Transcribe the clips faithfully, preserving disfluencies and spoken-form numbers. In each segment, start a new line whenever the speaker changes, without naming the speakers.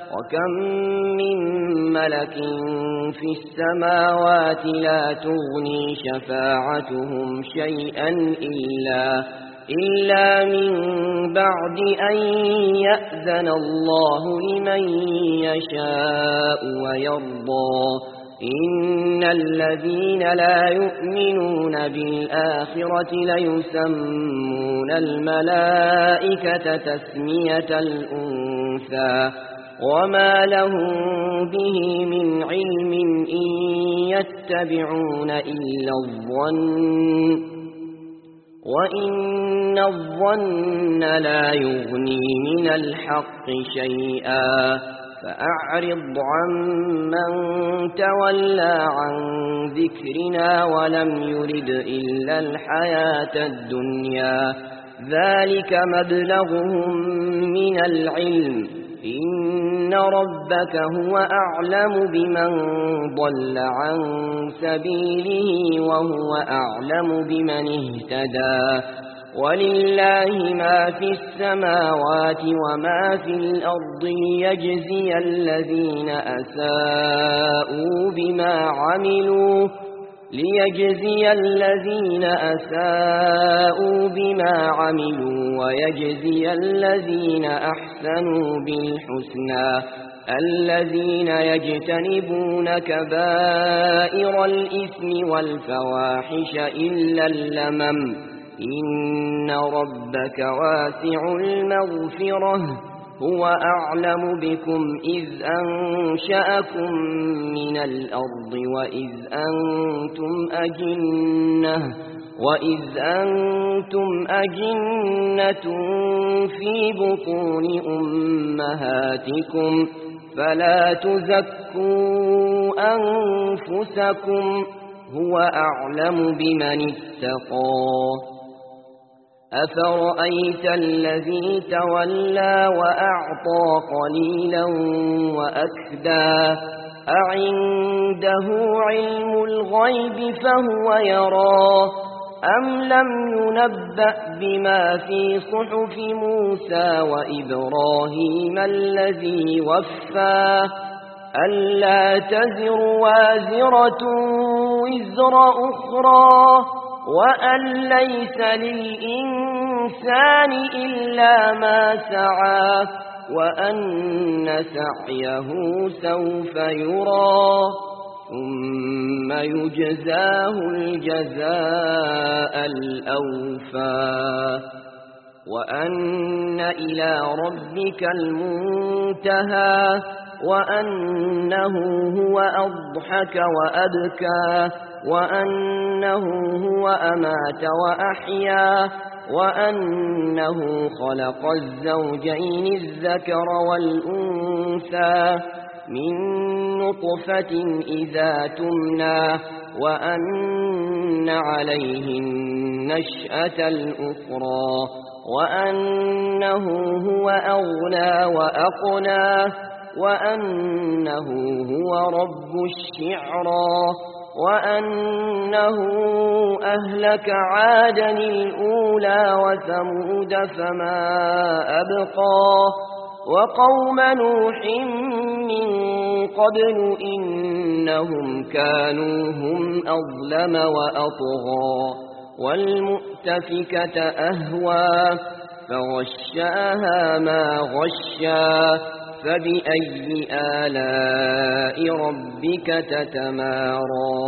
وكم من ملك في السماوات لا تغني شفاعتهم شيئا إلا, إلا من بعد أن يأذن الله لمن يشاء ويرضى إن الذين لا يؤمنون بالآخرة ليسمون الملائكة تسمية الأنثى وما لهم به من علم إن يتبعون إلا الظن وإن الظن لا يغني من الحق شيئا فأعرض عمن تولى عن ذكرنا ولم يرد إلا الحياة الدنيا ذلك مبلغهم من العلم إن ربك هو أعلم بمن ضل عن سبيله وهو أعلم بمن اهتدى ولله ما في السماوات وما في الأرض ليجزي الذين أساءوا بما عملوا ليجزي الذين أساءوا بما عملوا ويجزي الذين أحسنوا بالحسنى الذين يجتنبون كبائر الإثم والفواحش إلا اللمم إن ربك واسع المغفرة هو أعلم بكم إذ أنشأكم من الأرض وإذ أنتم أجنة وإذ أنتم أجنة في بطون أمهاتكم فلا تزكوا أنفسكم هو أعلم بمن اتقى أفرأيت الذي تولى وأعطى قليلا وأكدى أعنده علم الغيب فهو يرى أم لم ينبأ بما في صحف موسى وإبراهيم الذي وفى ألا تزر وازرة وزر أخرى وأن ليس للإنسان إلا ما سعى وأن سعيه سوف يرى ثم يجزاه الجزاء الأوفى وأن إلى ربك المنتهى وأنه هو أضحك وأبكى وأنه هو أمات وأحيا وأنه خلق الزوجين الذكر والأنثى من نطفة إذا تمنى وأن عليه النشأة الأخرى وأنه هو أغنى وأقنى وأنه هو رب الشعرى وأنه أهلك عادا الأولى وثمود فما أبقى وقوم نوح من قبل إنهم كانوا هم أظلم وأطغى والمؤتفكة أهوى فغشاها ما غشا فبأي آلاء ربك تتمارى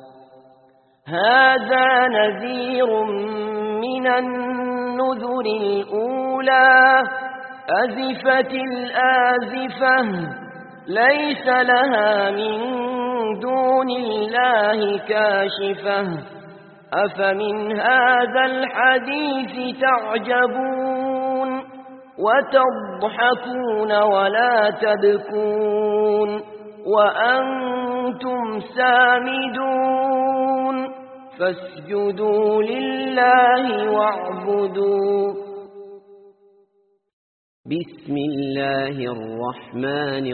هذا نذير من النذر الأولى أزفت الآزفة ليس لها من دون الله كاشفة أفمن هذا الحديث تعجبون وتضحكون ولا تبكون وأنتم سامدون فاسجدوا لله واعبدوا بسم الله الرحمن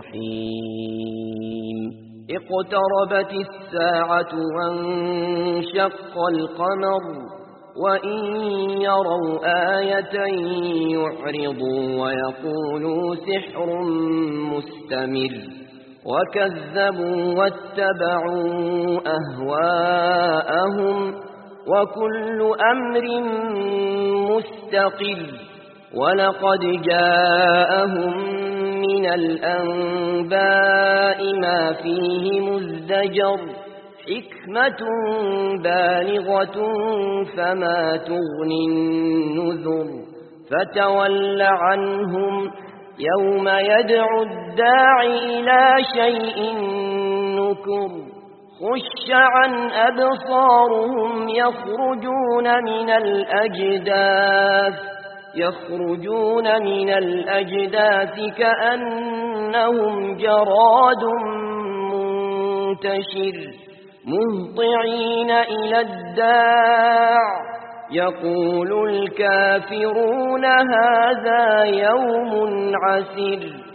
الرحيم اقتربت الساعة وانشق القمر وإن يروا آية يعرضوا ويقولوا سحر مستمر وكذبوا واتبعوا أهواءهم وكل أمر مستقر ولقد جاءهم من الأنباء ما فيه مزدجر حكمة بالغة فما تغني النذر فتول عنهم يوم يدعو الداعي إلى شيء نكر خش عن أبصارهم يخرجون من الأجداث يخرجون من الأجداث كأنهم جراد منتشر مهطعين إلى الداع يقول الكافرون هذا يوم عسر